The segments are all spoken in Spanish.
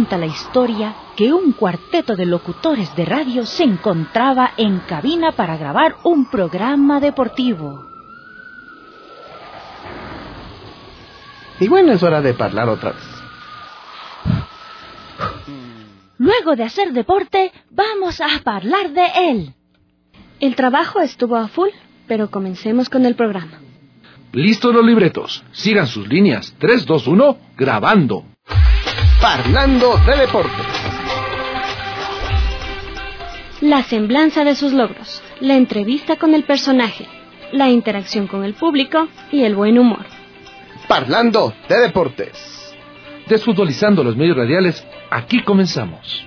cuenta la historia que un cuarteto de locutores de radio se encontraba en cabina para grabar un programa deportivo. Y bueno, es hora de hablar otra vez. Luego de hacer deporte, vamos a hablar de él. El trabajo estuvo a full, pero comencemos con el programa. Listos los libretos. Sigan sus líneas. 3, 2, 1, grabando. Parlando de deportes. La semblanza de sus logros, la entrevista con el personaje, la interacción con el público y el buen humor. Parlando de deportes. Desfutbolizando los medios radiales, aquí comenzamos.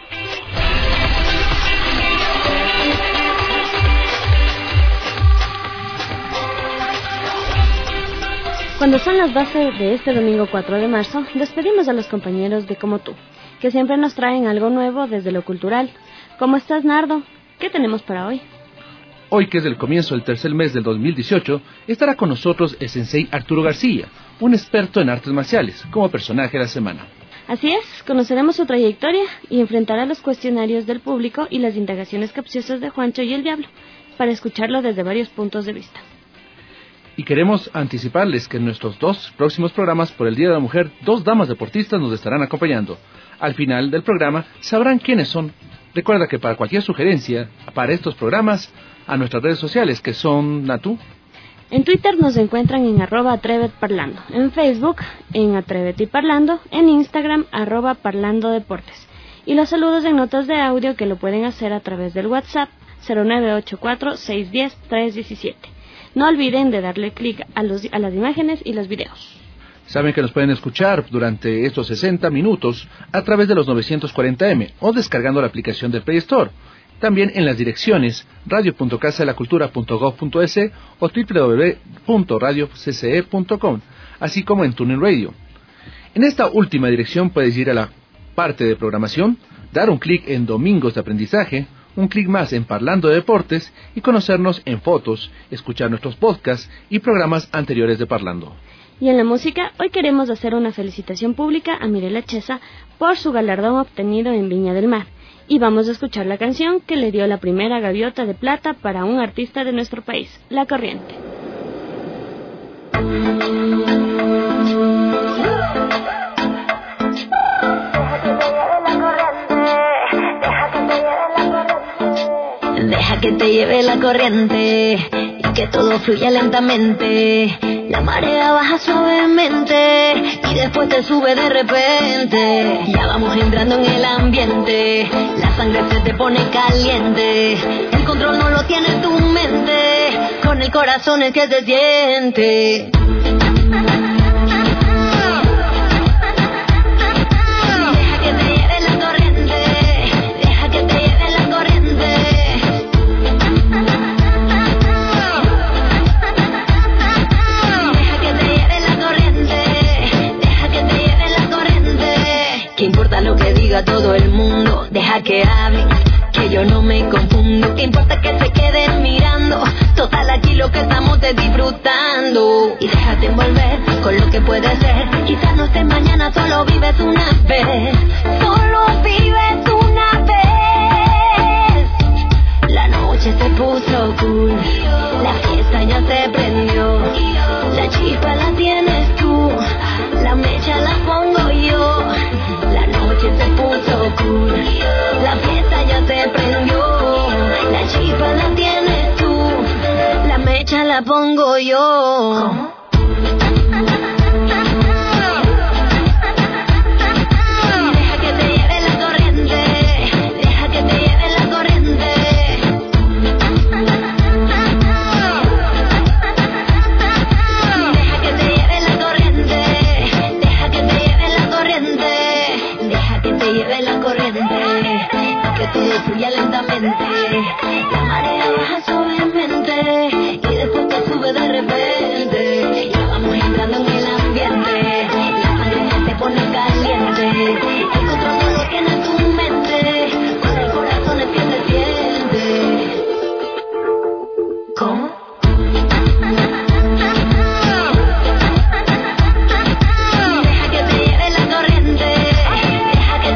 Cuando son las 12 de este domingo 4 de marzo, despedimos a los compañeros de Como Tú, que siempre nos traen algo nuevo desde lo cultural. ¿Cómo estás, Nardo? ¿Qué tenemos para hoy? Hoy, que es el comienzo del tercer mes del 2018, estará con nosotros el sensei Arturo García, un experto en artes marciales, como personaje de la semana. Así es, conoceremos su trayectoria y enfrentará los cuestionarios del público y las indagaciones capciosas de Juancho y el Diablo, para escucharlo desde varios puntos de vista. Y queremos anticiparles que en nuestros 2 próximos programas por el Día de la Mujer, 2 damas deportistas nos estarán acompañando. Al final del programa sabrán quiénes son. Recuerda que para cualquier sugerencia para estos programas, a nuestras redes sociales, que son, Natu. En Twitter nos encuentran en @atrevetparlando, en Facebook en Atrévete y Parlando, en Instagram @parlandodeportes. Y los saludos en notas de audio que lo pueden hacer a través del WhatsApp 0984-610-317. No olviden de darle clic a las imágenes y los videos. Saben que nos pueden escuchar durante estos 60 minutos a través de los 940M o descargando la aplicación del Play Store. También en las direcciones radio.casadelacultura.gov.es o www.radiocce.com, así como en TuneIn Radio. En esta última dirección puedes ir a la parte de programación, dar un clic en Domingos de Aprendizaje, un clic más en Parlando de Deportes y conocernos en fotos, escuchar nuestros podcasts y programas anteriores de Parlando. Y en la música, hoy queremos hacer una felicitación pública a Mirela Chesa por su galardón obtenido en Viña del Mar. Y vamos a escuchar la canción que le dio la primera gaviota de plata para un artista de nuestro país, La Corriente. Deja que te lleve la corriente y que todo fluya lentamente. La marea baja suavemente y después te sube de repente. Ya vamos entrando en el ambiente, la sangre se te pone caliente. El control no lo tiene tu mente, con el corazón es que se siente. Lo que diga todo el mundo, deja que hablen, que yo no me confundo. ¿Qué importa que se queden mirando? Total, aquí lo que estamos es disfrutando. Y déjate envolver con lo que puede ser. Quizás no estés mañana, solo vives una vez. Solo vives una vez. La noche se puso cool, la fiesta ya se prendió. La chispa la tienes tú, la mecha la pongo yo. La noche se puso cool, la fiesta ya se prendió. La chispa la tienes tú, la mecha la pongo yo. ¿Cómo? Deja que te lleve la corriente, deja que te lleve la corriente. Deja que te lleve la corriente, deja que te lleve la corriente. Deja que te lleve la corriente, que todo fluya lentamente. La marea baja suavemente y después te sube de repente. Ya vamos entrando en el ambiente, la sangre se te pone caliente. El control no lo tiene tu mente, con el corazón es que se siente. ¿Cómo? Deja que te lleve la corriente, deja que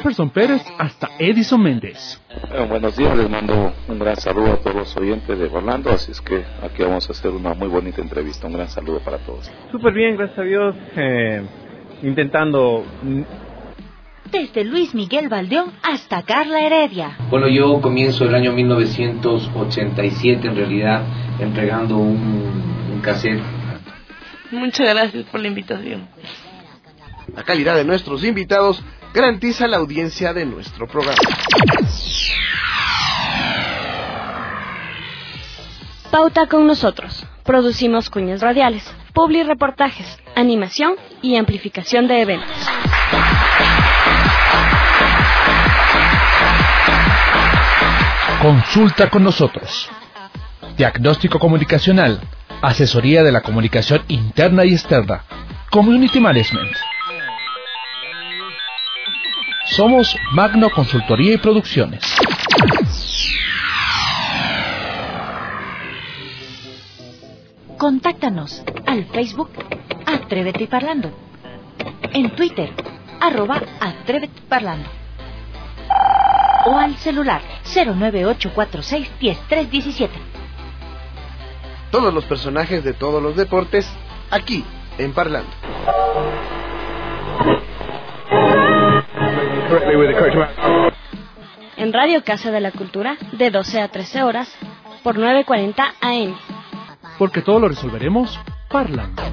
Jefferson Pérez hasta Edison Méndez. Buenos días, les mando un gran saludo a todos los oyentes de Orlando, así es que aquí vamos a hacer una muy bonita entrevista. Un gran saludo para todos. Súper bien, gracias a Dios, intentando. Desde Luis Miguel Valdeón hasta Carla Heredia. Bueno, yo comienzo el año 1987 en realidad, entregando un cassette. Muchas gracias por la invitación. La calidad de nuestros invitados garantiza la audiencia de nuestro programa. Pauta con nosotros. Producimos cuñas radiales, publireportajes, animación y amplificación de eventos. Consulta con nosotros. Diagnóstico comunicacional, asesoría de la comunicación interna y externa, Community Management. Somos Magno Consultoría y Producciones. Contáctanos al Facebook Atrévete Parlando, en Twitter @Atrévete Parlando o al celular 09846-10317. Todos los personajes de todos los deportes aquí en Parlando. En Radio Casa de la Cultura, de 12 a 13 horas, por 940 AM. Porque todo lo resolveremos parlando.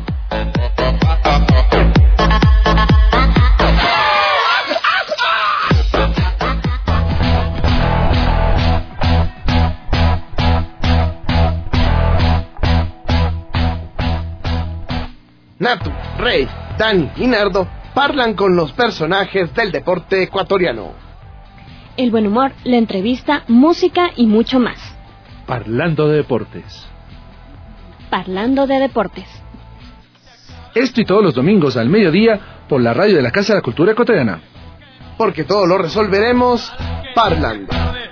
Natu, Rey, Dani y Nardo parlan con los personajes del deporte ecuatoriano. El buen humor, la entrevista, música y mucho más. Parlando de deportes. Parlando de deportes. Esto y todos los domingos al mediodía por la radio de la Casa de la Cultura Ecuatoriana. Porque todo lo resolveremos parlando.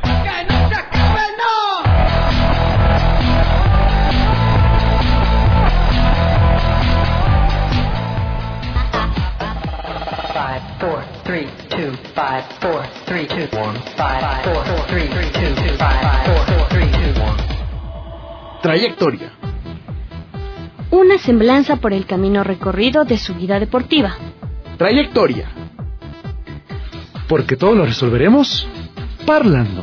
Trayectoria. Una semblanza por el camino recorrido de su vida deportiva. Trayectoria. Porque todo lo resolveremos parlando.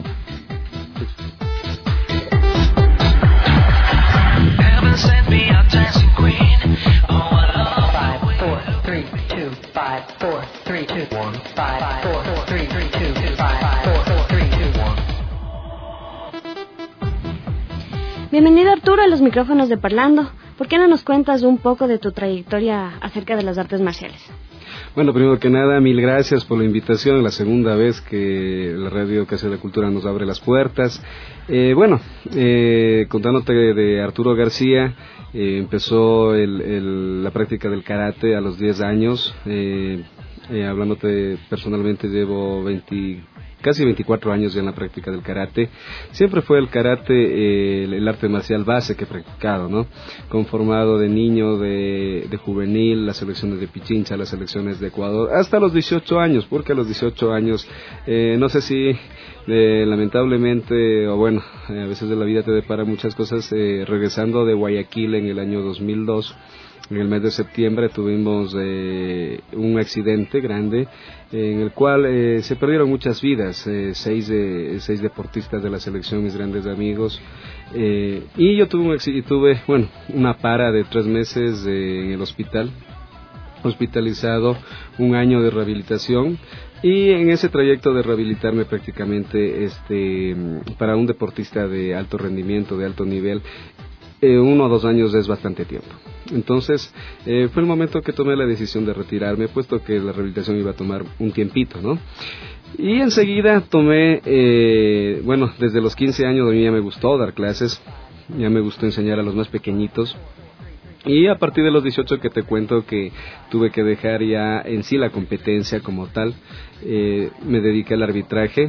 Bienvenido, Arturo, a los micrófonos de Parlando. ¿Por qué no nos cuentas un poco de tu trayectoria acerca de las artes marciales? Bueno, primero que nada, mil gracias por la invitación. Es la segunda vez que la Radio Casa de la Cultura nos abre las puertas. Contándote de Arturo García, empezó la práctica del karate a los 10 años. Hablándote personalmente, llevo casi 24 años ya en la práctica del karate. Siempre fue el karate el arte marcial base que he practicado, ¿no? Conformado de niño, de juvenil, las selecciones de Pichincha, las selecciones de Ecuador, hasta los 18 años, porque a los 18 años, no sé si lamentablemente, o bueno, a veces de la vida te depara muchas cosas. Regresando de Guayaquil en el año 2002, en el mes de septiembre tuvimos un accidente grande en el cual se perdieron muchas vidas, seis deportistas de la selección, mis grandes amigos, y yo tuve una para de 3 meses en el hospital, hospitalizado, 1 año de rehabilitación. Y en ese trayecto de rehabilitarme prácticamente, para un deportista de alto rendimiento, de alto nivel, 1 o 2 años es bastante tiempo. Entonces, fue el momento que tomé la decisión de retirarme, puesto que la rehabilitación iba a tomar un tiempito, ¿no? Y enseguida tomé, desde los 15 años a mí ya me gustó dar clases, ya me gustó enseñar a los más pequeñitos. Y a partir de los 18 que te cuento que tuve que dejar ya en sí la competencia como tal, me dediqué al arbitraje.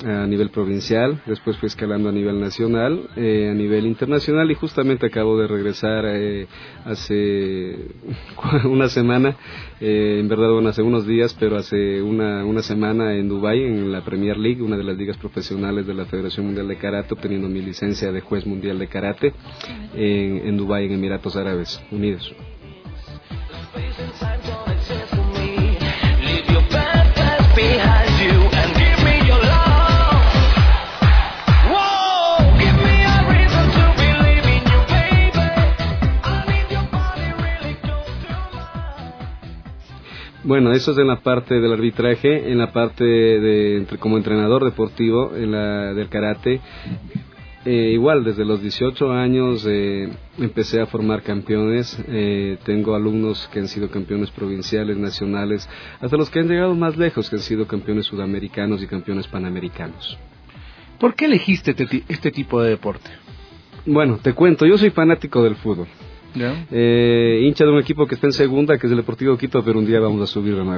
a nivel provincial, después fui escalando a nivel nacional, a nivel internacional, y justamente acabo de regresar hace una semana, en verdad bueno, hace unos días, pero hace una semana en Dubái, en la Premier League, una de las ligas profesionales de la Federación Mundial de Karate, obteniendo mi licencia de juez mundial de karate en Dubái, en Emiratos Árabes Unidos. Bueno, eso es en la parte del arbitraje. En la parte como entrenador deportivo del karate, igual desde los 18 años empecé a formar campeones. Tengo alumnos que han sido campeones provinciales, nacionales, hasta los que han llegado más lejos, que han sido campeones sudamericanos y campeones panamericanos. ¿Por qué elegiste este tipo de deporte? Bueno, te cuento, yo soy fanático del fútbol. ¿Ya? Hincha de un equipo que está en segunda, que es el Deportivo Quito, pero un día vamos a subir de nuevo.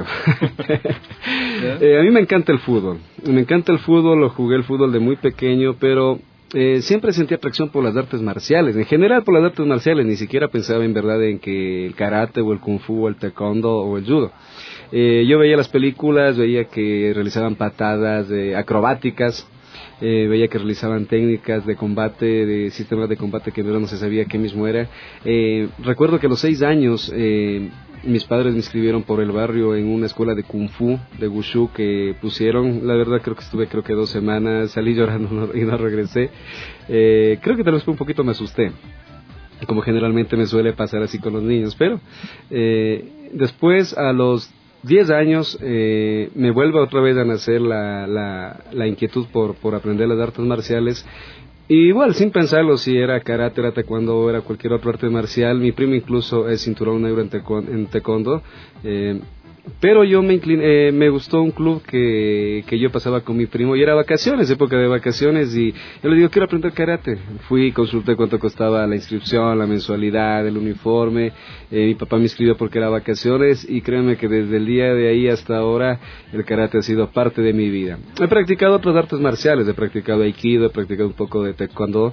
A mí me encanta el fútbol, lo jugué el fútbol de muy pequeño, pero siempre sentí atracción por las artes marciales, en general por las artes marciales, ni siquiera pensaba en verdad en que el karate o el kung fu o el taekwondo o el judo. Yo veía las películas, veía que realizaban patadas acrobáticas, veía que realizaban técnicas de combate, de sistemas de combate que no se sabía qué mismo era. Recuerdo que a los 6 años mis padres me inscribieron por el barrio en una escuela de kung fu, de wushu que pusieron. La verdad creo que estuve 2 semanas, salí llorando y no regresé. Creo que tal vez un poquito me asusté, como generalmente me suele pasar así con los niños, pero después a los 10 años me vuelve otra vez a nacer la inquietud por aprender las artes marciales. Y igual, sin pensarlo, si era karate, era taekwondo o era cualquier otra arte marcial. Mi primo incluso es cinturón negro en taekwondo. Pero yo me gustó un club que yo pasaba con mi primo, y era vacaciones, época de vacaciones, y yo le digo, quiero aprender karate. Fui, consulté cuánto costaba la inscripción, la mensualidad, el uniforme. Mi papá me inscribió porque era vacaciones, y créanme que desde el día de ahí hasta ahora el karate ha sido parte de mi vida. He practicado otras artes marciales, he practicado aikido, he practicado un poco de taekwondo,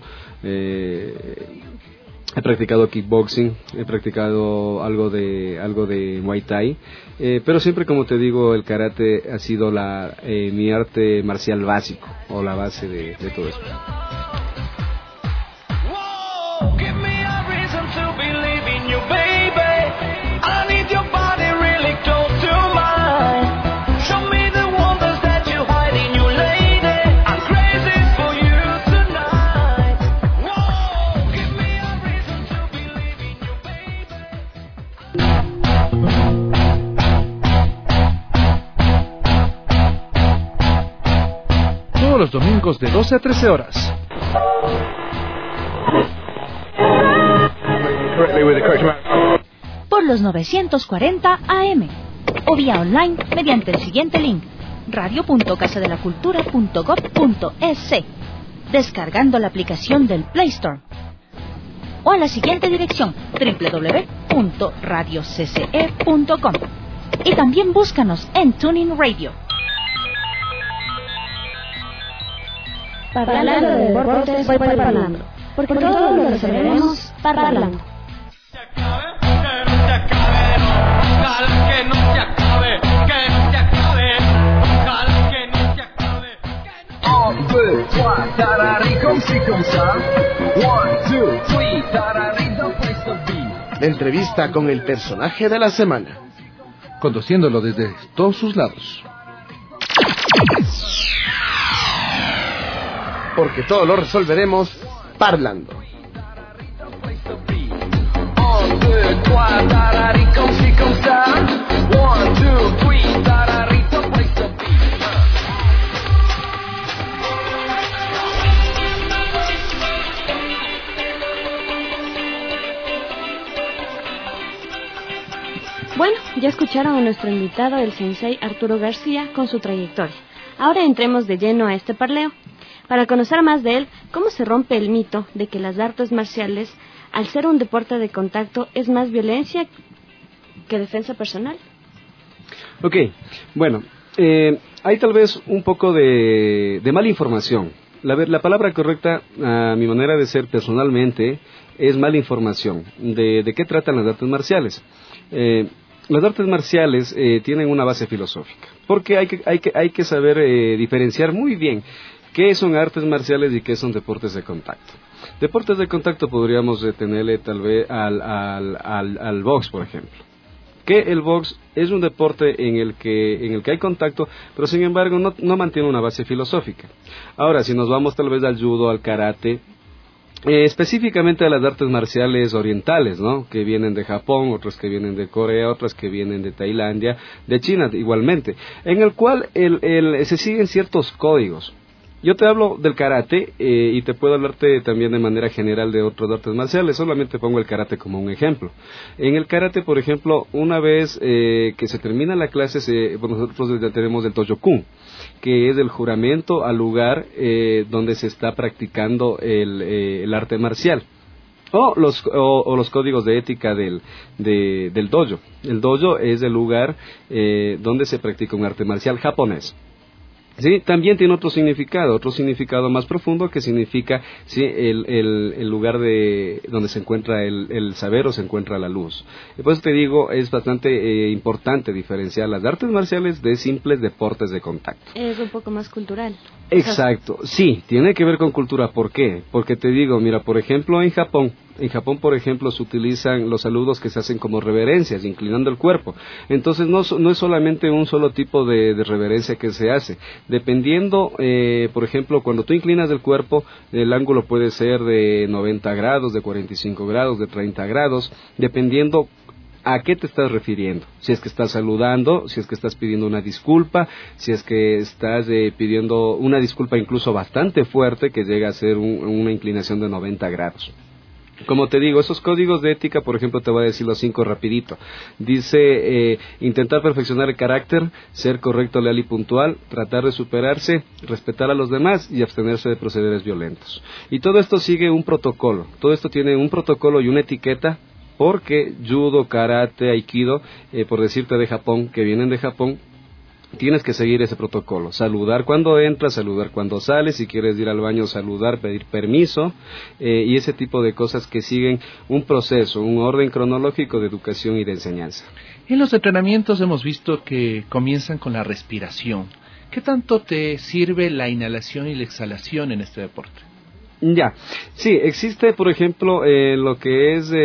he practicado kickboxing, he practicado algo de Muay Thai, pero siempre, como te digo, el karate ha sido mi arte marcial básico, o la base de todo esto. Los domingos de 12 a 13 horas. Por los 940 AM o vía online mediante el siguiente link: radio.casadelacultura.gov.es, descargando la aplicación del Play Store, o a la siguiente dirección: www.radiocce.com, y también búscanos en TuneIn Radio. Parlando de deportes, voy parlando, porque todo lo resolveremos parlando. La entrevista con el personaje de la semana, conduciéndolo desde todos sus lados. Porque todo lo resolveremos parlando. Bueno, ya escucharon a nuestro invitado, el sensei Arturo García, con su trayectoria. Ahora entremos de lleno a este parleo. Para conocer más de él, ¿cómo se rompe el mito de que las artes marciales, al ser un deporte de contacto, es más violencia que defensa personal? Ok, bueno, Hay tal vez un poco de mala información. La palabra correcta, a mi manera de ser personalmente, es mala información. ¿De qué tratan las artes marciales? Las artes marciales tienen una base filosófica, porque hay que saber diferenciar muy bien qué son artes marciales y qué son deportes de contacto. Deportes de contacto podríamos tenerle tal vez al box, por ejemplo. Que el box es un deporte en el que hay contacto, pero sin embargo no mantiene una base filosófica. Ahora, si nos vamos tal vez al judo, al karate, específicamente a las artes marciales orientales, ¿no? Que vienen de Japón, otras que vienen de Corea, otras que vienen de Tailandia, de China igualmente, en el cual se siguen ciertos códigos. Yo te hablo del karate y te puedo hablarte también de manera general de otras artes marciales, solamente pongo el karate como un ejemplo. En el karate, por ejemplo, una vez que se termina la clase, nosotros ya tenemos el Dojo-kun, que es el juramento al lugar donde se está practicando el arte marcial. O los códigos de ética del dojo. El dojo es el lugar donde se practica un arte marcial japonés. Sí, también tiene otro significado más profundo, que significa el lugar donde se encuentra el saber o se encuentra la luz. Por eso te digo, es bastante importante diferenciar las artes marciales de simples deportes de contacto. Es un poco más cultural. Exacto, sí, tiene que ver con cultura. ¿Por qué? Porque te digo, mira, por ejemplo, en Japón, por ejemplo, se utilizan los saludos que se hacen como reverencias, inclinando el cuerpo. Entonces, no es solamente un solo tipo de reverencia que se hace. Dependiendo, por ejemplo, cuando tú inclinas el cuerpo, el ángulo puede ser de 90 grados, de 45 grados, de 30 grados, dependiendo ¿a qué te estás refiriendo? Si es que estás saludando, si es que estás pidiendo una disculpa, si es que estás pidiendo una disculpa incluso bastante fuerte, que llega a ser una inclinación de 90 grados. Como te digo, esos códigos de ética, por ejemplo, te voy a decir los 5 rapidito. Dice, intentar perfeccionar el carácter, ser correcto, leal y puntual, tratar de superarse, respetar a los demás y abstenerse de procederes violentos. Y todo esto sigue un protocolo. Todo esto tiene un protocolo y una etiqueta, porque judo, karate, aikido, por decirte de Japón, que vienen de Japón, tienes que seguir ese protocolo. Saludar cuando entras, saludar cuando sales, si quieres ir al baño, saludar, pedir permiso, y ese tipo de cosas que siguen un proceso, un orden cronológico de educación y de enseñanza. En los entrenamientos hemos visto que comienzan con la respiración. ¿Qué tanto te sirve la inhalación y la exhalación en este deporte? Ya, sí, existe, por ejemplo, lo que es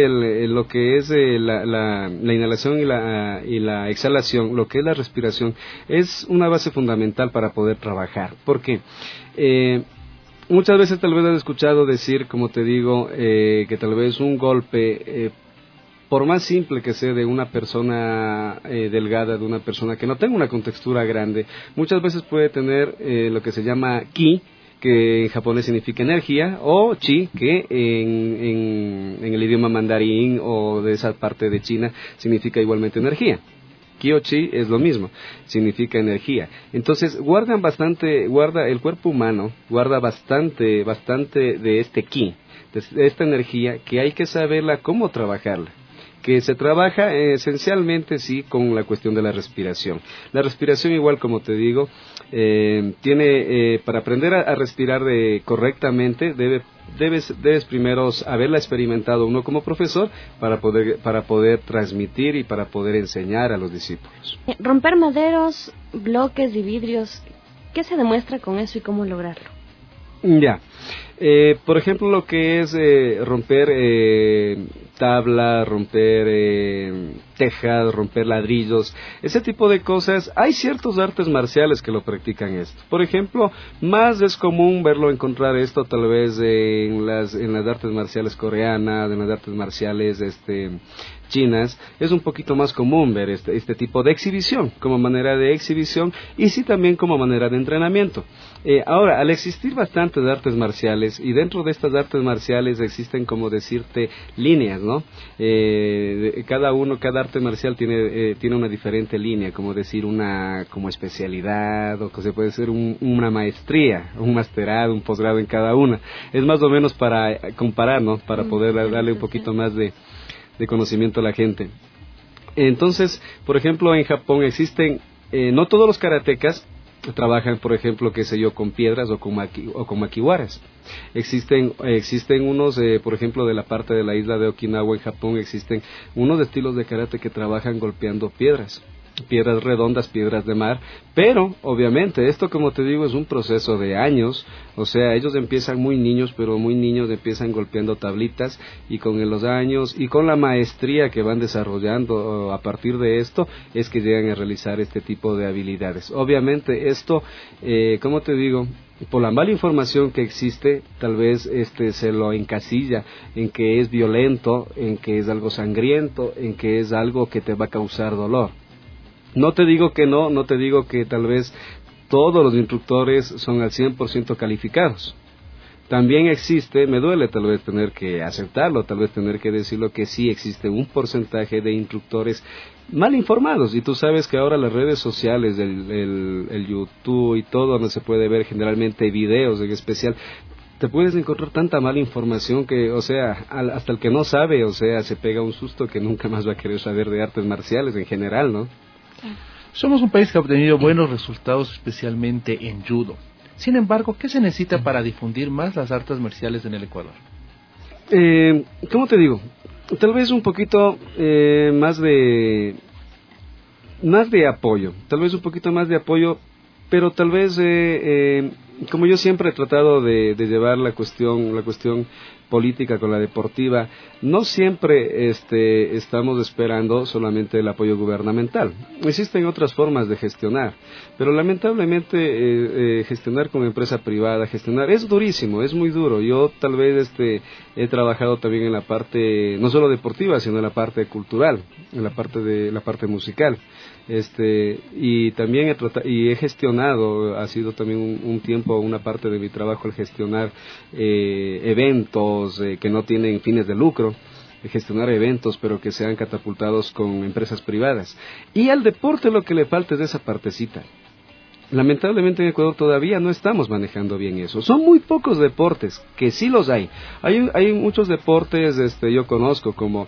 la inhalación y la exhalación, lo que es la respiración, es una base fundamental para poder trabajar. ¿Por qué? Muchas veces tal vez has escuchado decir, como te digo, que tal vez un golpe, por más simple que sea, de una persona delgada, de una persona que no tenga una contextura grande, muchas veces puede tener lo que se llama ki, que en japonés significa energía, o chi, que en el idioma mandarín o de esa parte de China significa igualmente energía. Ki o chi es lo mismo, significa energía. Entonces el cuerpo humano guarda bastante de este ki, de esta energía, que hay que saberla cómo trabajarla. Que se trabaja esencialmente, sí, con la cuestión de la respiración. La respiración, igual como te digo, para aprender a respirar correctamente, debes primero haberla experimentado uno como profesor para poder transmitir y para poder enseñar a los discípulos. Romper maderos, bloques y vidrios, ¿qué se demuestra con eso y cómo lograrlo? Ya. Por ejemplo, lo que es romper tabla, romper tejas, romper ladrillos, ese tipo de cosas. Hay ciertos artes marciales que lo practican esto. Por ejemplo, más es común encontrar esto tal vez en las artes marciales coreanas, en las artes marciales chinas. Es un poquito más común ver este tipo de exhibición, como manera de exhibición, y sí también como manera de entrenamiento. Ahora, al existir bastantes artes marciales, y dentro de estas artes marciales existen, como decirte, líneas, ¿no? Cada arte marcial tiene una diferente línea, como decir como especialidad, o que se puede ser una maestría, un masterado, un posgrado en cada una. Es más o menos para comparar, ¿no? Para poder darle un poquito más de conocimiento a la gente. Entonces, por ejemplo, en Japón existen no todos los karatecas trabajan, por ejemplo, qué sé yo, con piedras o con makiwaras. Existen unos, por ejemplo, de la parte de la isla de Okinawa en Japón, existen unos estilos de karate que trabajan golpeando piedras redondas, piedras de mar, pero obviamente esto, como te digo, es un proceso de años. O sea, ellos empiezan muy niños, pero muy niños empiezan golpeando tablitas, y con los años y con la maestría que van desarrollando a partir de esto es que llegan a realizar este tipo de habilidades. Obviamente esto, como te digo, por la mala información que existe, tal vez se lo encasilla en que es violento, en que es algo sangriento, en que es algo que te va a causar dolor. No te digo que no te digo que tal vez todos los instructores son al 100% calificados. También existe, me duele tal vez tener que aceptarlo, tal vez tener que decirlo, que sí existe un porcentaje de instructores mal informados, y tú sabes que ahora las redes sociales, el YouTube y todo, donde se puede ver generalmente videos en especial, te puedes encontrar tanta mala información que, o sea, hasta el que no sabe, o sea, se pega un susto que nunca más va a querer saber de artes marciales en general, ¿no? Somos un país que ha obtenido buenos resultados, especialmente en judo. Sin embargo, ¿qué se necesita para difundir más las artes marciales en el Ecuador? ¿Cómo te digo? Tal vez un poquito más de apoyo, pero tal vez, como yo siempre he tratado de llevar la cuestión política con la deportiva, no siempre estamos esperando solamente el apoyo gubernamental. Existen otras formas de gestionar, pero lamentablemente gestionar con empresa privada, es durísimo, es muy duro. Yo tal vez he trabajado también en la parte no solo deportiva, sino en la parte cultural, en la parte musical. Y también he gestionado, ha sido también un tiempo, una parte de mi trabajo, el gestionar eventos que no tienen fines de lucro, gestionar eventos pero que sean catapultados con empresas privadas. Y al deporte lo que le falta es esa partecita. Lamentablemente en Ecuador todavía no estamos manejando bien eso. Son muy pocos deportes, que sí los hay. Hay muchos deportes, yo conozco, como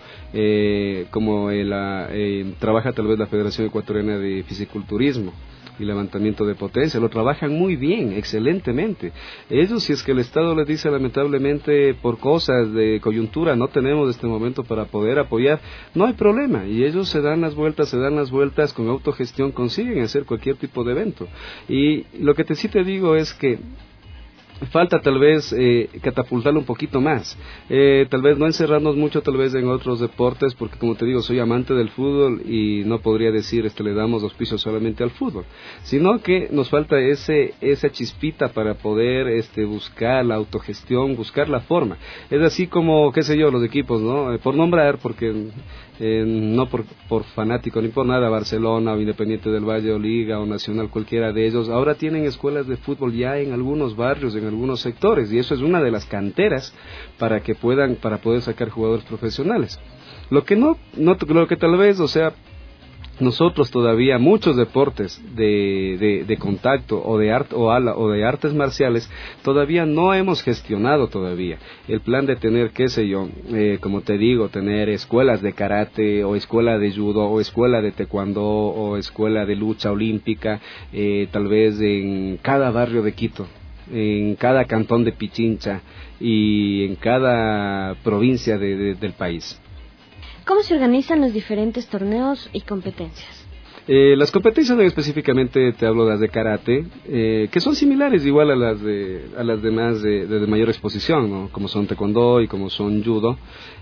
trabaja tal vez la Federación Ecuatoriana de Fisiculturismo y levantamiento de potencia, lo trabajan muy bien, excelentemente. Ellos, si es que el Estado les dice lamentablemente por cosas de coyuntura no tenemos este momento para poder apoyar, no hay problema, y ellos se dan las vueltas, con autogestión consiguen hacer cualquier tipo de evento. Y lo que sí te digo es que falta tal vez catapultarlo un poquito más, tal vez no encerrarnos mucho tal vez en otros deportes, porque como te digo, soy amante del fútbol y no podría decir le damos auspicio solamente al fútbol, sino que nos falta esa chispita para poder buscar la autogestión, buscar la forma. Es así como, qué sé yo, los equipos, ¿no? Por nombrar, porque no por fanático ni por nada, Barcelona o Independiente del Valle o Liga o Nacional, cualquiera de ellos, ahora tienen escuelas de fútbol ya en algunos barrios, en algunos sectores, y eso es una de las canteras para poder sacar jugadores profesionales. Lo que tal vez, o sea, nosotros todavía muchos deportes de contacto o de artes marciales todavía no hemos gestionado todavía el plan de tener, qué sé yo, como te digo, tener escuelas de karate o escuela de judo o escuela de taekwondo o escuela de lucha olímpica, tal vez en cada barrio de Quito, en cada cantón de Pichincha y en cada provincia del país. ¿Cómo se organizan los diferentes torneos y competencias? Las competencias específicamente te hablo de las de karate, que son similares igual a las demás de mayor exposición, ¿no? Como son taekwondo y como son judo.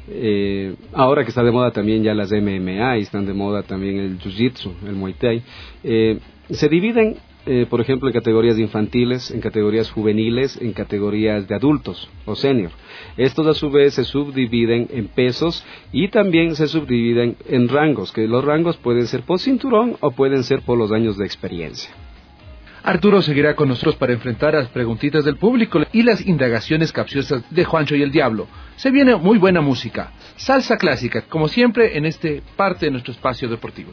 Ahora que está de moda también ya las MMA y están de moda también el jiu-jitsu, el muay thai, se dividen por ejemplo, en categorías infantiles, en categorías juveniles, en categorías de adultos o senior. Estos a su vez se subdividen en pesos y también se subdividen en rangos, que los rangos pueden ser por cinturón o pueden ser por los años de experiencia. Arturo seguirá con nosotros para enfrentar las preguntitas del público y las indagaciones capciosas de Juancho y el Diablo. Se viene muy buena música, salsa clásica, como siempre en este parte de nuestro espacio deportivo.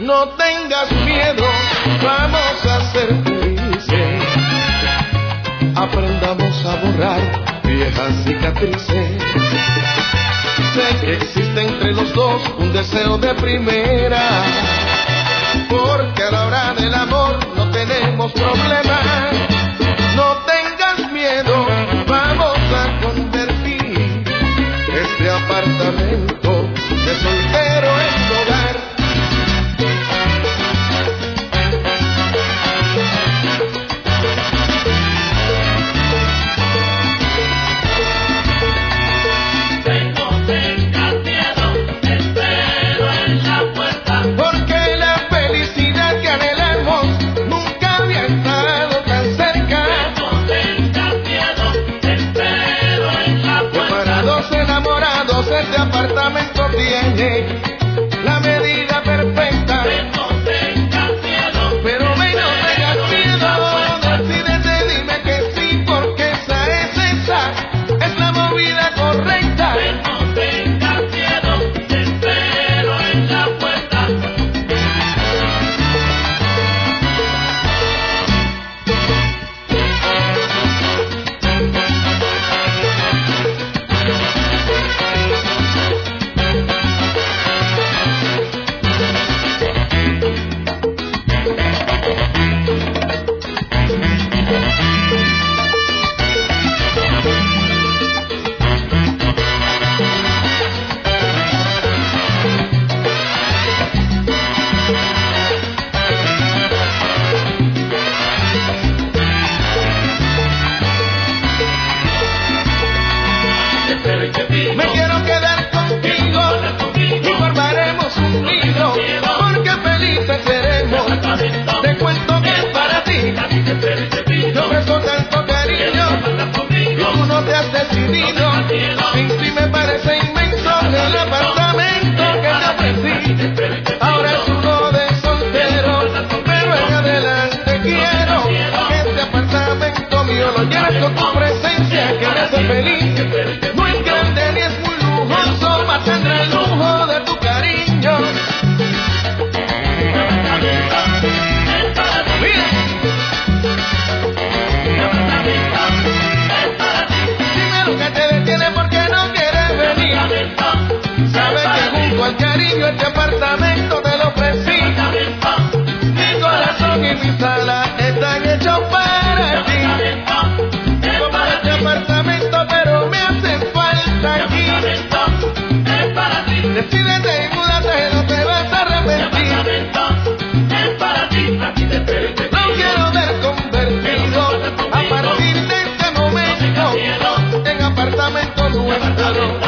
No tengas miedo, vamos a ser felices. Aprendamos a borrar viejas cicatrices. Sé que existe entre los dos un deseo de primera, porque a la hora del amor no tenemos problemas. No tengas miedo, vamos a convertir este apartamento de soltero en hogar. Este apartamento tiene la medida perfecta. No tengas miedo, pero no tengas miedo. Decídete, dime que sí, porque esa es la movida correcta. No tengas miedo, te espero en la puerta. Me quiero quedar contigo y formaremos un nido, porque felices seremos. Te cuento que es para ti. Yo beso tanto cariño y tú no te has decidido. En sí me parece inmenso el apartamento que te ofrecí. Ahora es uno de soltero, pero en adelante quiero que este apartamento mío lo llenes con tu presencia que me hace feliz. No es grande ni es muy lujoso, mas tendrá el lujo de tu cariño. Dime lo que te detiene, porque no quieres venir. Sabes que junto al cariño este apartamento te lo ofrecí. Mi corazón y mi sala están hechos para ti. Como este apartamento, pero me hace falta aquí. Decídete y múdate, no te vas a arrepentir. No quiero ver convertido a partir de este momento en apartamento nuestro.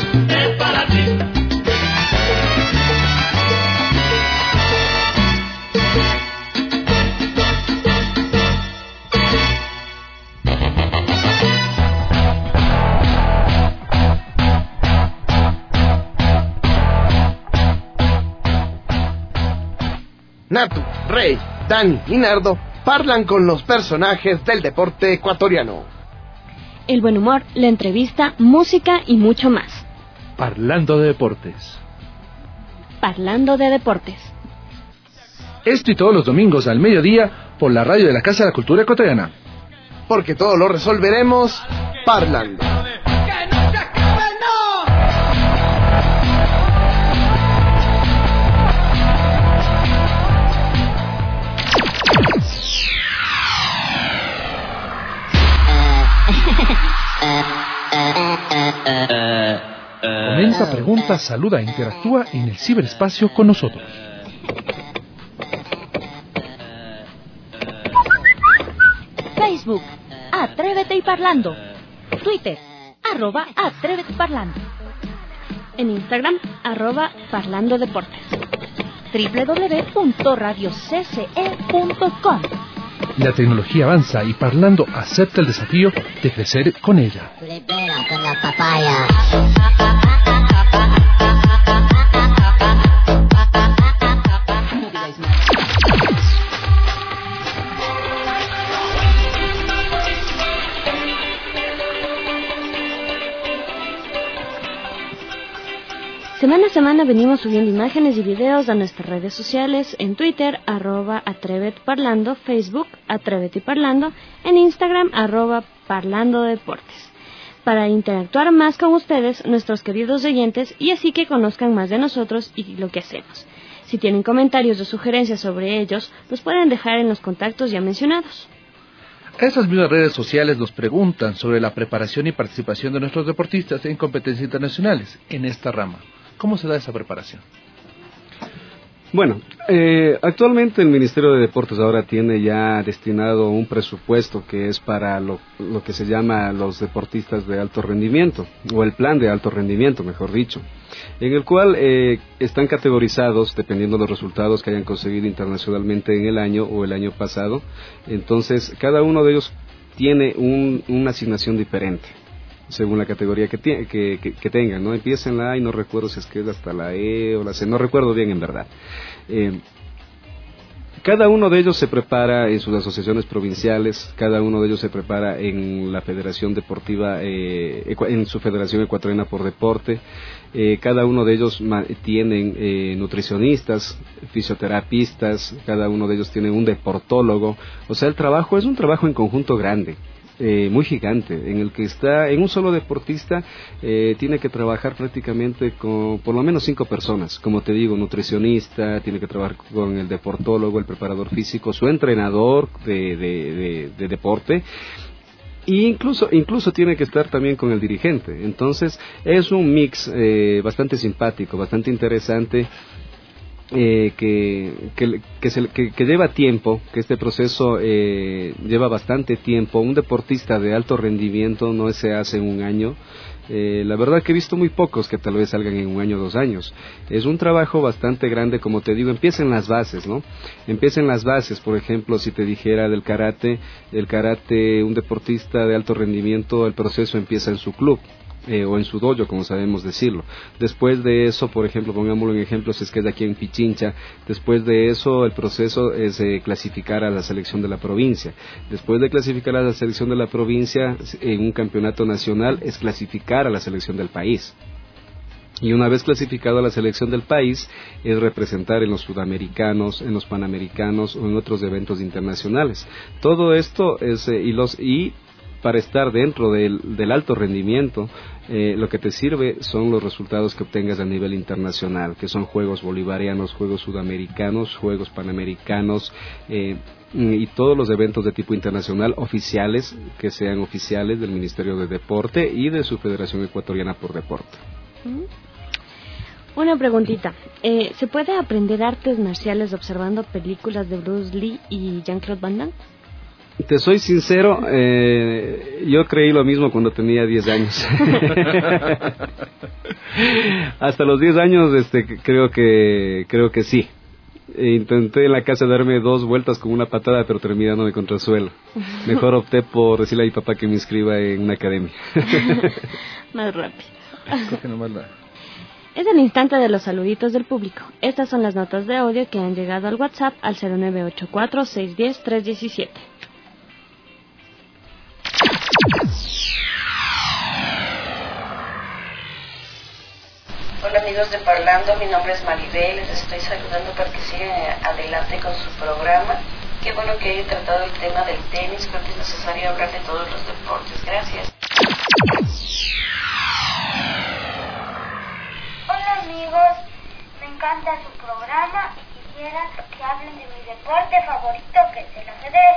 Natu, Rey, Dani y Nardo parlan con los personajes del deporte ecuatoriano. El buen humor, la entrevista, música y mucho más. Parlando de deportes. Parlando de deportes. Esto y todos los domingos al mediodía por la radio de la Casa de la Cultura Ecuatoriana. Porque todo lo resolveremos parlando. Comenta, pregunta, saluda e interactúa en el ciberespacio con nosotros. Facebook, Atrévete y Parlando. Twitter, @Atrévete Parlando. En Instagram, @Parlando Deportes. www.radiocce.com. La tecnología avanza y Parlando acepta el desafío de crecer con ella. Semana a semana venimos subiendo imágenes y videos a nuestras redes sociales, en Twitter, @atrevetparlando, Facebook, Atrevetyparlando, en Instagram, @parlandodeportes, para interactuar más con ustedes, nuestros queridos oyentes, y así que conozcan más de nosotros y lo que hacemos. Si tienen comentarios o sugerencias sobre ellos, los pueden dejar en los contactos ya mencionados. Esas mismas redes sociales nos preguntan sobre la preparación y participación de nuestros deportistas en competencias internacionales en esta rama. ¿Cómo se da esa preparación? Bueno, actualmente el Ministerio de Deportes ahora tiene ya destinado un presupuesto que es para lo que se llama los deportistas de alto rendimiento, o el plan de alto rendimiento, mejor dicho, en el cual están categorizados dependiendo de los resultados que hayan conseguido internacionalmente en el año o el año pasado. Entonces, cada uno de ellos tiene una asignación diferente, según la categoría que tengan, ¿no? Empieza en la A y no recuerdo si es que es hasta la E o la C, no recuerdo bien en verdad. Cada uno de ellos se prepara en sus asociaciones provinciales, cada uno de ellos se prepara en la Federación Deportiva, en su Federación Ecuatoriana por Deporte. Cada uno de ellos tienen nutricionistas, fisioterapistas, cada uno de ellos tiene un deportólogo. O sea, el trabajo es un trabajo en conjunto grande. Muy gigante, en el que en un solo deportista tiene que trabajar prácticamente con por lo menos 5 personas, como te digo, nutricionista, tiene que trabajar con el deportólogo, el preparador físico, su entrenador de deporte, e incluso tiene que estar también con el dirigente. Entonces es un mix bastante simpático, bastante interesante, que lleva tiempo, que este proceso lleva bastante tiempo. Un deportista de alto rendimiento no se hace en un año. La verdad que he visto muy pocos que tal vez salgan en un año o 2 años. Es un trabajo bastante grande, como te digo. Empieza en las bases, ¿no? Empieza en las bases. Por ejemplo, si te dijera del karate, un deportista de alto rendimiento, el proceso empieza en su club. O en su dojo, como sabemos decirlo. Después de eso, por ejemplo, pongámoslo en ejemplo, si es que es de aquí en Pichincha, después de eso el proceso es clasificar a la selección de la provincia. Después de clasificar a la selección de la provincia en un campeonato nacional, es clasificar a la selección del país. Y una vez clasificado a la selección del país, es representar en los sudamericanos, en los panamericanos o en otros eventos internacionales. Todo esto es para estar dentro del alto rendimiento, lo que te sirve son los resultados que obtengas a nivel internacional, que son Juegos Bolivarianos, Juegos Sudamericanos, Juegos Panamericanos, y todos los eventos de tipo internacional oficiales, que sean oficiales del Ministerio de Deporte y de su Federación Ecuatoriana por Deporte. Una preguntita, ¿se puede aprender artes marciales observando películas de Bruce Lee y Jean-Claude Van Damme? Te soy sincero, yo creí lo mismo cuando tenía 10 años. Hasta los 10 años creo que sí. Intenté en la casa darme 2 vueltas con una patada, pero terminándome contra el suelo. Mejor opté por decirle a mi papá que me inscriba en una academia. Más rápido. Es el instante de los saluditos del público. Estas son las notas de audio que han llegado al WhatsApp al 0984-610-317. Hola amigos de Parlando, mi nombre es Maribel, les estoy saludando para que sigan adelante con su programa. Qué bueno que hayan tratado el tema del tenis, creo que es necesario hablar de todos los deportes. Gracias. Hola amigos, me encanta su programa y quisiera que hablen de mi deporte favorito, que es el ajedrez.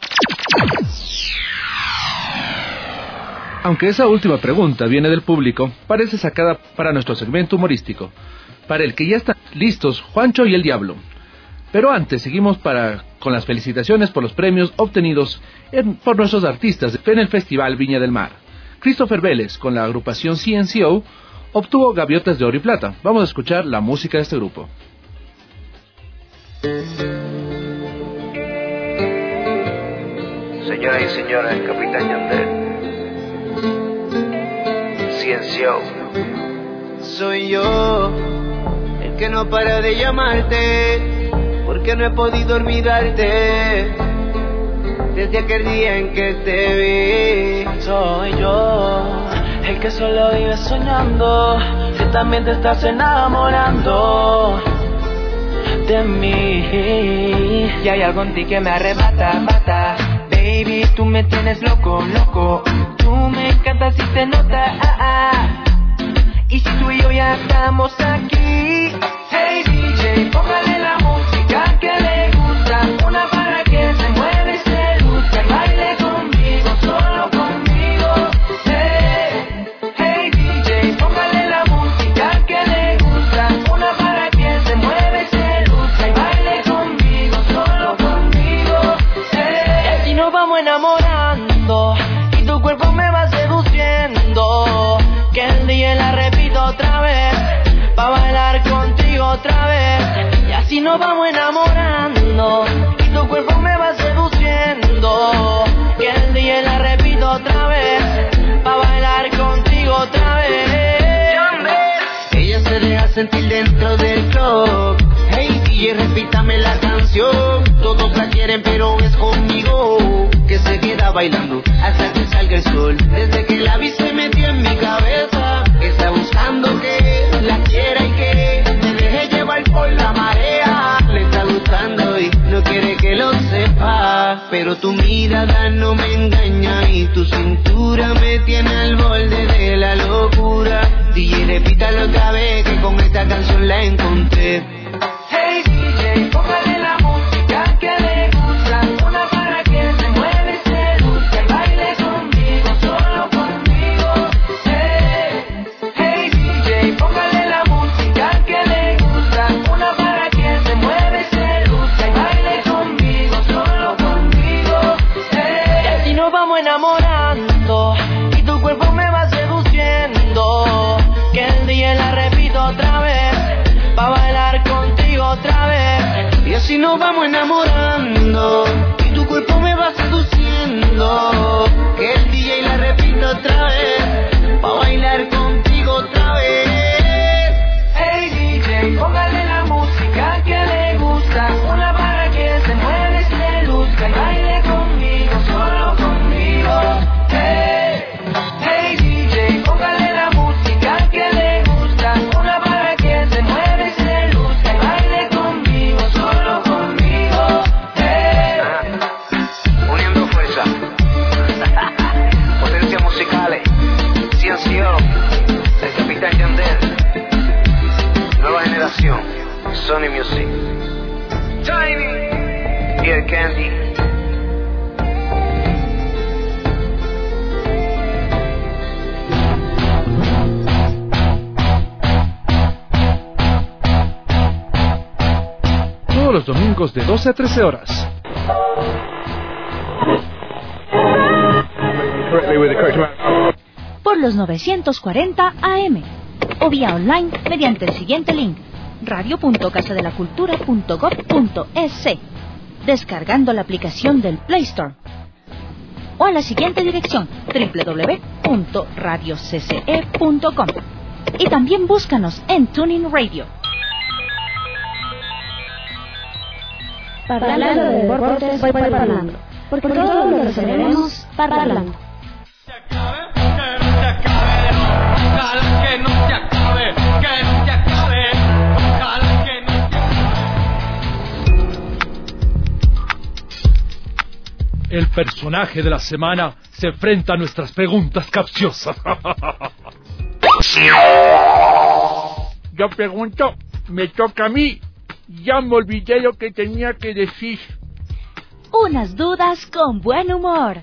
Aunque esa última pregunta viene del público, parece sacada para nuestro segmento humorístico, para el que ya están listos Juancho y el Diablo. Pero antes seguimos con las felicitaciones por los premios obtenidos por nuestros artistas en el Festival Viña del Mar. Christopher Vélez, con la agrupación CNCO, obtuvo gaviotas de oro y plata. Vamos a escuchar la música de este grupo. Señoras y señores, el Capitán Yandel, CNCO. Soy yo el que no para de llamarte, porque no he podido olvidarte desde aquel día en que te vi. Soy yo el que solo vive soñando, también te estás enamorando de mí. Y hay algo en ti que me arrebata, bata. Baby, tú me tienes loco, loco. Tú me encantas y se nota, Y si tú y yo ya estamos aquí, hey DJ, póngale la música que le gusta. Una para que se mueva y se luzca. Y baile conmigo, solo conmigo. Hey DJ, póngale la música que le gusta. Una para que se mueva y se luzca. Y baile conmigo, solo conmigo. Y así nos vamos enamorando y tu cuerpo me va seduciendo. Que el día la repito otra vez, pa' bailar contigo otra vez. Y así nos vamos enamorando y tu cuerpo me va seduciendo. Que el día la repito otra vez, pa' bailar contigo otra vez. Ella se deja sentir dentro del club. Hey DJ, repítame la canción. Todos la quieren pero es conmigo que se queda bailando hasta que salga el sol. Desde que la vi se metió en mi cabeza. Está buscando que la quiera y que me deje llevar por la marea. Le está gustando y no quiere que lo sepa, pero tu mirada no me engaña y tu cintura me tiene al borde de la locura. DJ, repítalo otra vez que con esta canción la encontré. Hey DJ, póngale la música que le gusta. Una para que se mueva y se luzca. Y baile conmigo, solo conmigo. Hey DJ, póngale la música que le gusta. Una para que se mueva y se luzca. Y baile conmigo, solo conmigo. Y así nos vamos enamorando y tu cuerpo me va seduciendo. Que el día la repito otra vez, pa' bailar contigo otra vez. Y así nos vamos enamorando y tu cuerpo me va seduciendo. Que el DJ la repito otra vez, pa' bailar contigo otra vez. Hey DJ, póngale la música que le gusta. Una para que se mueva y se luzca. Y baile conmigo, solo conmigo. Hey DJ, póngale la música que le gusta. Una para que se mueva y se luzca. Y baile conmigo, solo conmigo. Uniendo fuerza. Potencias musicales. Ciencio. El Capitán Yandel. Nueva generación. Sony Music. Tiny. Ear Candy. Todos los domingos de 12 a 13 horas. Por los 940 AM o vía online mediante el siguiente link: radio.casadelacultura.gov.es, descargando la aplicación del Play Store, o a la siguiente dirección: www.radiocce.com, y también búscanos en TuneIn Radio. Parlando de deportes, voy parlando, porque todo lo resolveremos parlando. El personaje de la semana se enfrenta a nuestras preguntas capciosas. Yo pregunto, me toca a mí. Ya me olvidé lo que tenía que decir. Unas dudas con buen humor.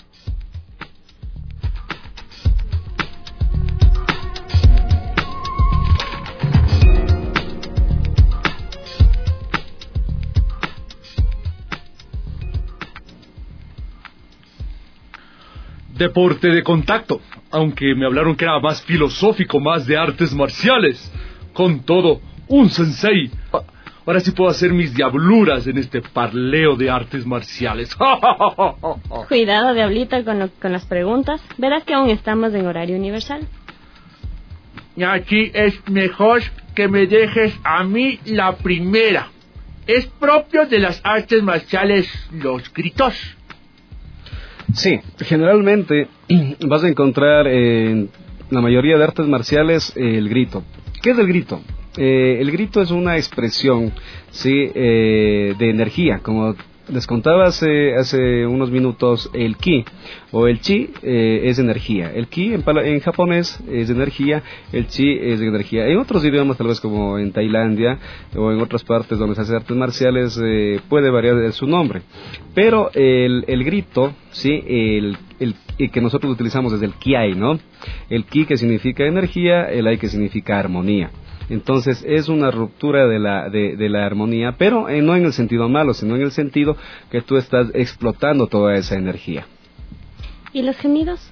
Deporte de contacto, aunque me hablaron que era más filosófico, más de artes marciales. Con todo, un sensei. Ahora sí puedo hacer mis diabluras en este parleo de artes marciales. Cuidado, diablita, con las preguntas. Verás que aún estamos en horario universal. Aquí es mejor que me dejes a mí la primera. ¿Es propio de las artes marciales los gritos? Sí, generalmente vas a encontrar en la mayoría de artes marciales el grito. ¿Qué es el grito? El grito es una expresión, ¿sí? De energía, como les contaba hace unos minutos. El ki o el chi es energía. El ki en japonés es energía, el chi es energía. En otros idiomas, tal vez como en Tailandia o en otras partes donde se hacen artes marciales, puede variar su nombre. Pero el grito, ¿sí? El que nosotros utilizamos es el kiai, ¿no? El ki, que significa energía, el ai, que significa armonía. Entonces es una ruptura de la armonía, pero no en el sentido malo, sino en el sentido que tú estás explotando toda esa energía. ¿Y los gemidos?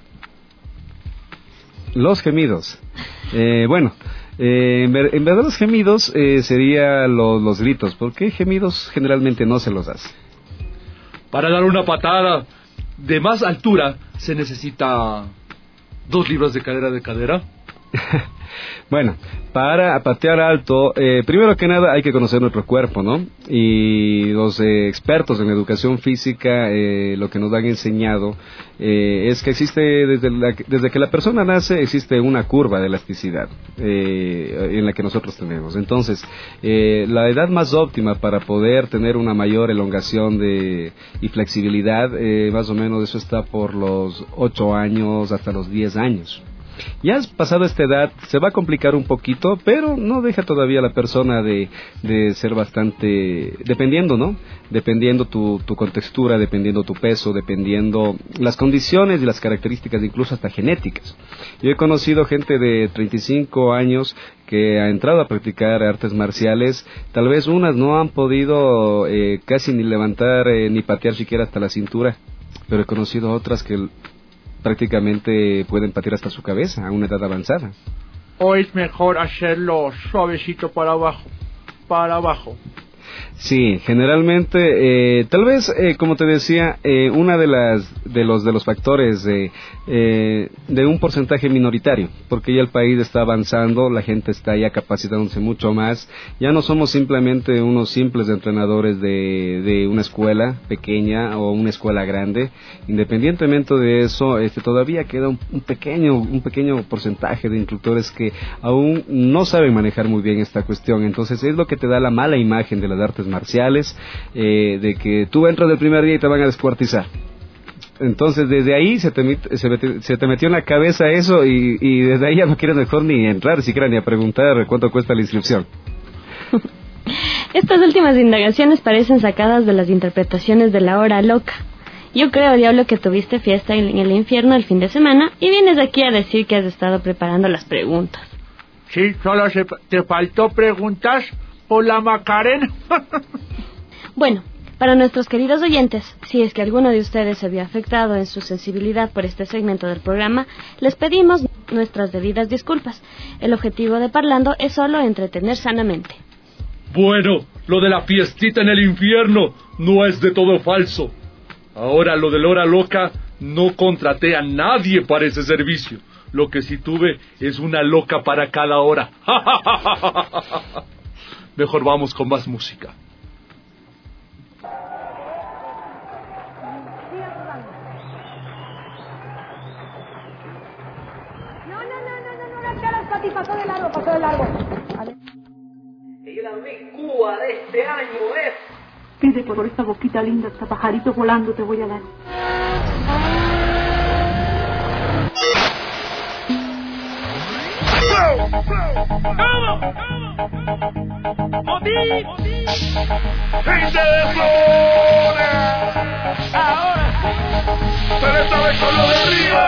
Los gemidos. En verdad los gemidos serían los gritos. ¿Por qué gemidos generalmente no se los hace? Para dar una patada de más altura se necesita 2 libras de cadera. Bueno, para patear alto, primero que nada hay que conocer nuestro cuerpo, ¿no? Y los expertos en educación física lo que nos han enseñado es que existe, desde que la persona nace, existe una curva de elasticidad en la que nosotros tenemos. Entonces, la edad más óptima para poder tener una mayor elongación y flexibilidad, más o menos eso está por los 8 años hasta los 10 años. Ya has pasado esta edad, se va a complicar un poquito, pero no deja todavía a la persona de ser bastante, dependiendo, ¿no? Dependiendo tu contextura, dependiendo tu peso, dependiendo las condiciones y las características, incluso hasta genéticas. Yo he conocido gente de 35 años que ha entrado a practicar artes marciales, tal vez unas no han podido casi ni levantar ni patear siquiera hasta la cintura, pero he conocido otras que prácticamente pueden patear hasta su cabeza a una edad avanzada. O es mejor hacerlo suavecito para abajo. Sí, generalmente, tal vez, como te decía, una de los factores de un porcentaje minoritario, porque ya el país está avanzando, la gente está ya capacitándose mucho más, ya no somos simplemente unos simples entrenadores de una escuela pequeña o una escuela grande. Independientemente de eso, todavía queda un pequeño porcentaje de instructores que aún no saben manejar muy bien esta cuestión. Entonces es lo que te da la mala imagen de las artes marciales, de que tú entras el primer día y te van a descuartizar. Entonces desde ahí se te metió en la cabeza eso y desde ahí ya no quieres mejor ni entrar siquiera ni a preguntar cuánto cuesta la inscripción. Estas últimas indagaciones parecen sacadas de las interpretaciones de La Hora Loca. Yo creo, Diablo, que tuviste fiesta en el infierno el fin de semana y vienes aquí a decir que has estado preparando las preguntas. Sí, solo te faltó preguntas por la Macarena. Bueno, para nuestros queridos oyentes, si es que alguno de ustedes se vio afectado en su sensibilidad por este segmento del programa, les pedimos nuestras debidas disculpas. El objetivo de Parlando es solo entretener sanamente. Bueno, lo de la fiestita en el infierno no es de todo falso. Ahora, lo de La Hora Loca, no contraté a nadie para ese servicio. Lo que sí tuve es una loca para cada hora. Mejor vamos con más música. Pasó de largo. Y la Cuba de este año es... Pide por esta boquita linda, hasta pajarito volando te voy a dar. Gente de Flores, ahora pero esta vez con lo de arriba.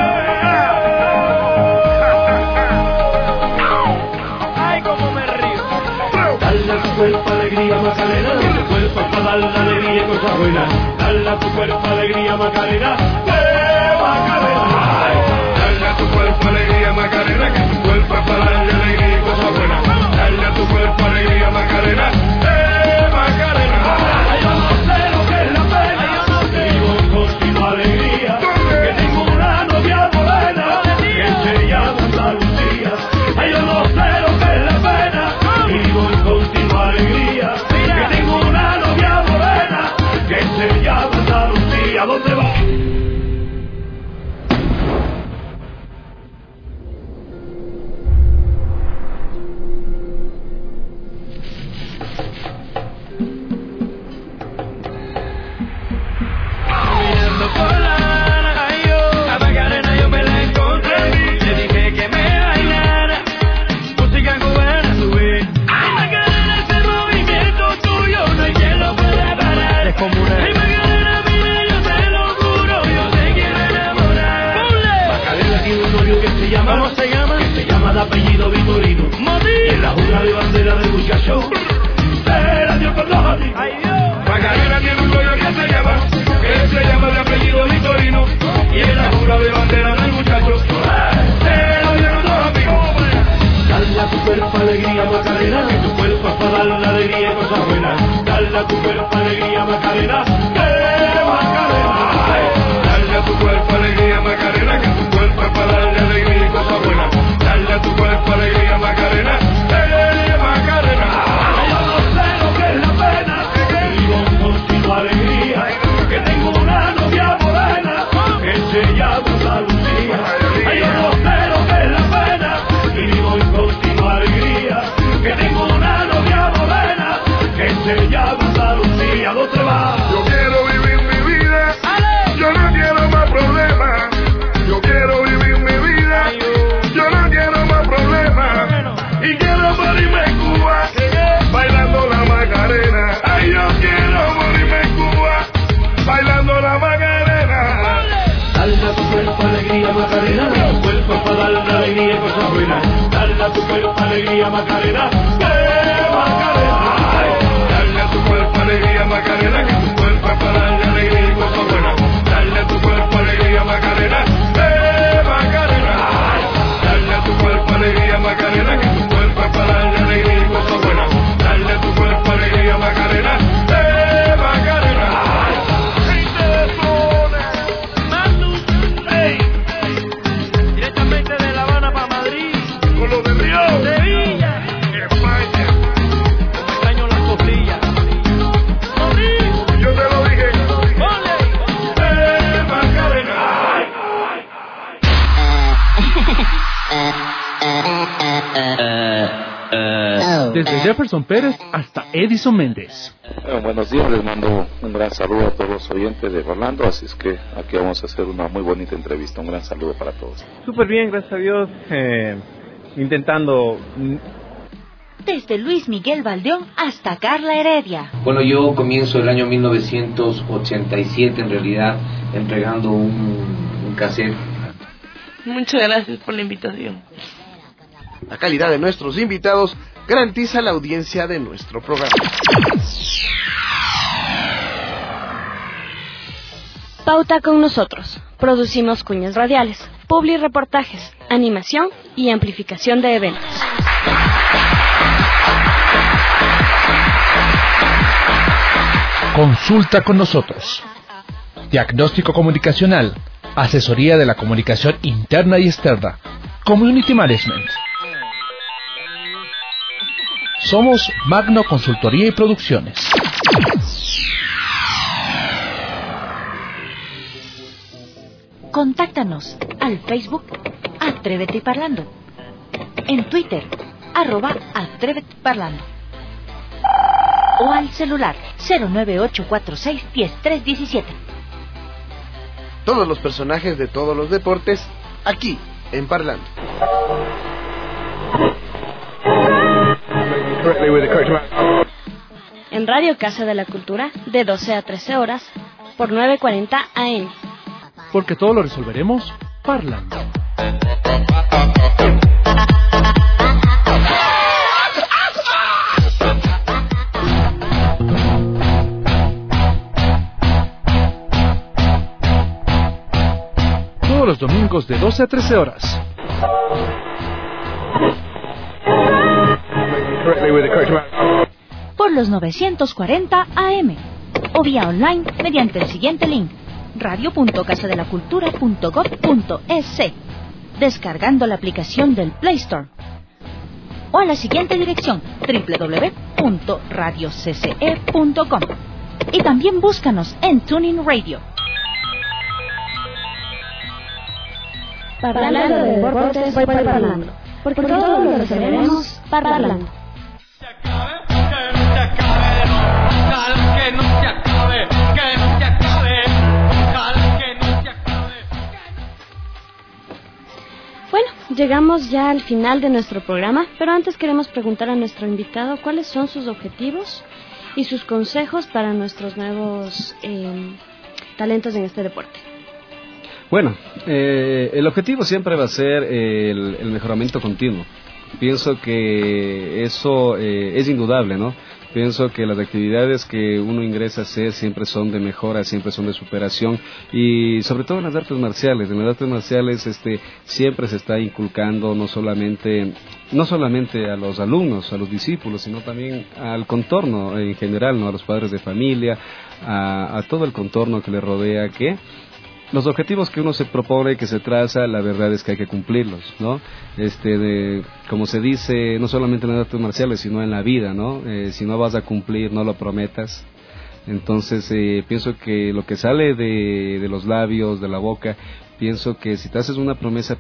Ay, como me río. Dale a tu cuerpo alegría, Macarena. Dale a tu cuerpo para darle alegría y cosas buenas. Dale a tu cuerpo alegría, Macarena. Macarena. Dale a tu cuerpo alegría, Macarena, que tu cuerpo es para darle alegría y cosas buenas. Dale a tu cuerpo alegría, Macarena. Macarena. Yo no sé lo que es la pena. Yo no sé. Vivo con continua alegría. Que tengo una novia morena que se llama Andalucía. Yo no sé lo que es la pena. Vivo en continua alegría. Que tengo una novia morena que se llama Andalucía. ¿Dónde va? Dale a tu cuerpo alegría, Macarena, Macarena. Dale a tu cuerpo alegría, Macarena, que tu cuerpo es para darle alegría y cosas buenas. Dale a tu cuerpo alegría, Macarena, Macarena. Yo no sé lo que es la pena, que vivo con tu alegría, que tengo una novia morena, que se llama Santa Lucía. Yo no sé lo que es la pena, que vivo con tu alegría, que tengo una novia morena, que se llama Santa Lucía. ¿Dónde va? Yo quiero vivir mi vida, yo no quiero más problemas. Yo quiero vivir mi vida, yo no quiero más problemas. Y quiero morirme en Cuba, bailando la Macarena. Ay, yo quiero morirme en Cuba, bailando la Macarena. Dale a tu cuerpo alegría, Macarena, tu cuerpo es para darle alegría y cosas buenas. Dale a tu cuerpo alegría, Macarena, Macarena. Dale a tu cuerpo alegría, Macarena, que tu cuerpo es para darle alegría y cosas buenas. Dale a tu cuerpo alegría, Macarena, Macarena. Dale a tu cuerpo alegría, Macarena, que tu cuerpo es para darle alegría y cosas buenas. Dale a tu cuerpo alegría, Macarena, Macarena. Directamente de La Habana para Madrid, con los de Río, Sevilla, España. Me extraño las costillas. Yo te lo dije. Desde Jefferson Pérez hasta Edison Méndez. Buenos días, les mando un gran saludo a todos los oyentes de Orlando, así es que aquí vamos a hacer una muy bonita entrevista. Un gran saludo para todos. Súper bien, gracias a Dios, intentando. Desde Luis Miguel Valdeón hasta Carla Heredia. Bueno, yo comienzo el año 1987 en realidad entregando un cassette. Muchas gracias por la invitación. La calidad de nuestros invitados garantiza la audiencia de nuestro programa. Pauta con nosotros. Producimos cuñas radiales, publireportajes, animación y amplificación de eventos. Consulta con nosotros. Diagnóstico comunicacional, asesoría de la comunicación interna y externa, Community Management. Somos Magno Consultoría y Producciones. Contáctanos al Facebook Atrévete Parlando, en Twitter @Atrévete Parlando o al celular 09846-10317. Todos los personajes de todos los deportes aquí en Parlando. En Radio Casa de la Cultura, de 12 a 13 horas, por 940 AM. Porque todo lo resolveremos parlando. Todos los domingos de 12 a 13 horas. Por los 940 AM o vía online mediante el siguiente link: radio.casadelacultura.gov.es, descargando la aplicación del Play Store, o a la siguiente dirección: www.radiocce.com, y también búscanos en TuneIn Radio. Parlando de deportes, voy parlando, porque todo lo resolveremos parlando. Bueno, llegamos ya al final de nuestro programa, pero antes queremos preguntar a nuestro invitado cuáles son sus objetivos y sus consejos para nuestros nuevos talentos en este deporte. Bueno, el objetivo siempre va a ser el mejoramiento continuo. Pienso que eso es indudable, ¿no? Pienso que las actividades que uno ingresa a hacer siempre son de mejora, siempre son de superación, y sobre todo en las artes marciales. En las artes marciales siempre se está inculcando no solamente a los alumnos, a los discípulos, sino también al contorno en general, ¿no? A los padres de familia, a todo el contorno que le rodea, que los objetivos que uno se propone, que se traza, la verdad es que hay que cumplirlos, ¿no? Como se dice, no solamente en las artes marciales, sino en la vida, ¿no? Si no vas a cumplir, no lo prometas. Entonces, pienso que lo que sale de los labios, de la boca, pienso que si te haces una promesa,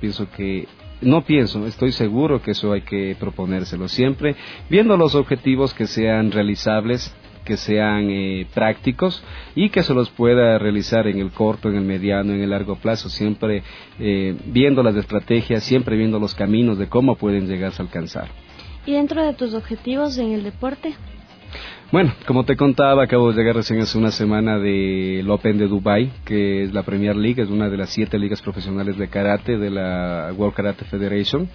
estoy seguro que eso hay que proponérselo siempre, viendo los objetivos que sean realizables, que sean prácticos y que se los pueda realizar en el corto, en el mediano, en el largo plazo, siempre viendo las estrategias, siempre viendo los caminos de cómo pueden llegarse a alcanzar. ¿Y dentro de tus objetivos en el deporte? Bueno, como te contaba, acabo de llegar recién hace una semana del Open de Dubai, que es la Premier League, es una de las 7 ligas profesionales de karate de la World Karate Federation.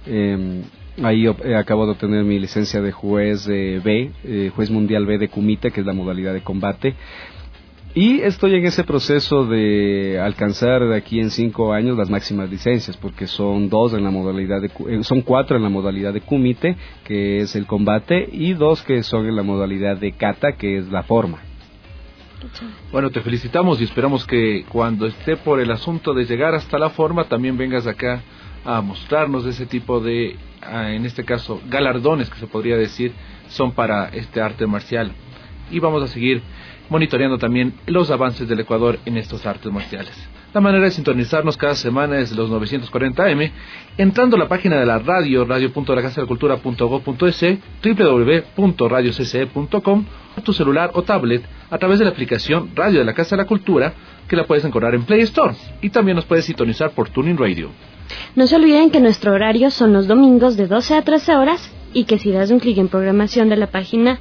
Ahí acabo de obtener mi licencia de juez juez mundial B de kumite, que es la modalidad de combate. Y estoy en ese proceso de alcanzar de aquí en 5 años las máximas licencias, porque son 4 en la modalidad de kumite, que es el combate, y 2 que son en la modalidad de kata, que es la forma. Bueno, te felicitamos y esperamos que cuando esté por el asunto de llegar hasta la forma, también vengas acá a mostrarnos ese tipo de, en este caso, galardones que se podría decir son para este arte marcial. Y vamos a seguir monitoreando también los avances del Ecuador en estos artes marciales. La manera de sintonizarnos cada semana es los 940 AM, entrando a la página de la radio, radio.lacasadelacultura.gov.es, www.radiocce.com, tu celular o tablet, a través de la aplicación Radio de la Casa de la Cultura, que la puedes encontrar en Play Store, y también nos puedes sintonizar por TuneIn Radio. No se olviden que nuestro horario son los domingos de 12 a 13 horas, y que si das un clic en programación de la página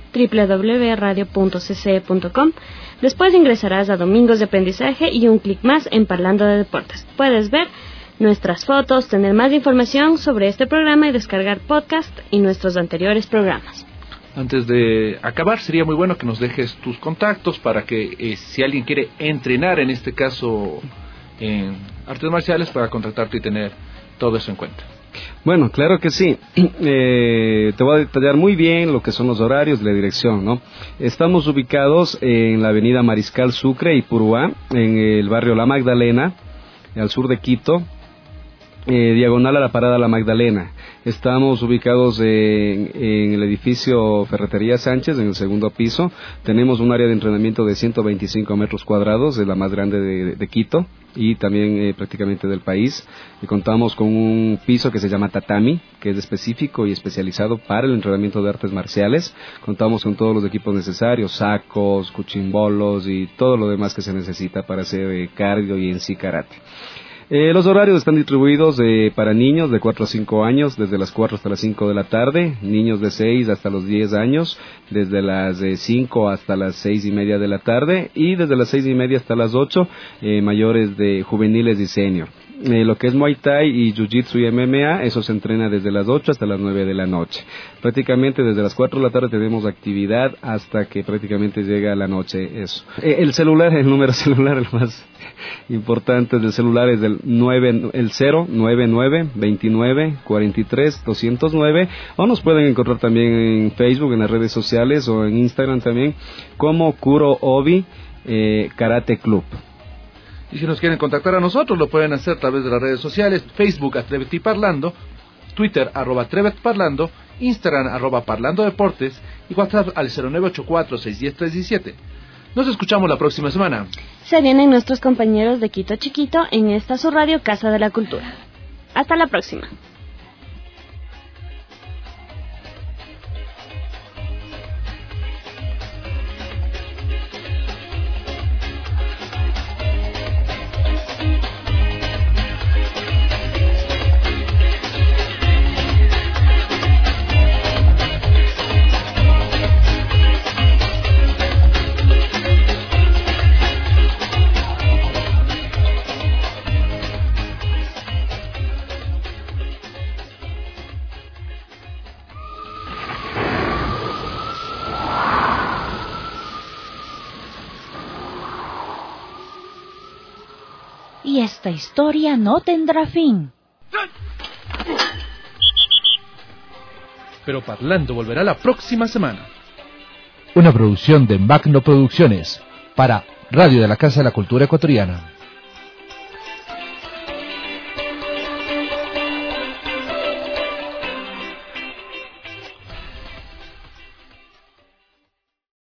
www.radio.cce.com, después ingresarás a Domingos de Aprendizaje y un clic más en Parlando de Deportes. Puedes ver nuestras fotos, tener más información sobre este programa y descargar podcast y nuestros anteriores programas. Antes de acabar, sería muy bueno que nos dejes tus contactos para que si alguien quiere entrenar, en este caso en artes marciales, pueda contactarte y tener todo eso en cuenta. Bueno, claro que sí. Te voy a detallar muy bien lo que son los horarios y la dirección, ¿no? Estamos ubicados en la avenida Mariscal Sucre y Puruá, en el barrio La Magdalena, al sur de Quito, diagonal a la parada La Magdalena. Estamos ubicados en el edificio Ferretería Sánchez, en el segundo piso. Tenemos un área de entrenamiento de 125 metros cuadrados, es la más grande de Quito y también prácticamente del país. Y contamos con un piso que se llama tatami, que es específico y especializado para el entrenamiento de artes marciales. Contamos con todos los equipos necesarios, sacos, cuchimbolos y todo lo demás que se necesita para hacer cardio y en sí karate. Los horarios están distribuidos para niños de 4 a 5 años, desde las 4 hasta las 5 de la tarde, niños de 6 hasta los 10 años, desde las 5 hasta las 6 y media de la tarde, y desde las 6 y media hasta las 8, mayores de juveniles y senior. Lo que es Muay Thai y Jiu-Jitsu y MMA, eso se entrena desde las 8 hasta las 9 de la noche. Prácticamente desde las 4 de la tarde tenemos actividad hasta que prácticamente llega la noche eso. El número celular, el más importante del celular es el 099 29 43 209, o nos pueden encontrar también en Facebook, en las redes sociales, o en Instagram también, como Kuro Obi Karate Club. Y si nos quieren contactar a nosotros, lo pueden hacer a través de las redes sociales: Facebook Atrévete y Parlando, Twitter @Atrévete Parlando, Instagram @Parlando Deportes y WhatsApp al 0984-610-317. Nos escuchamos la próxima semana. Se vienen nuestros compañeros de Quito Chiquito en esta su radio Casa de la Cultura. Hasta la próxima. y esta historia no tendrá fin. Pero Parlando volverá la próxima semana. Una producción de Magno Producciones para Radio de la Casa de la Cultura Ecuatoriana.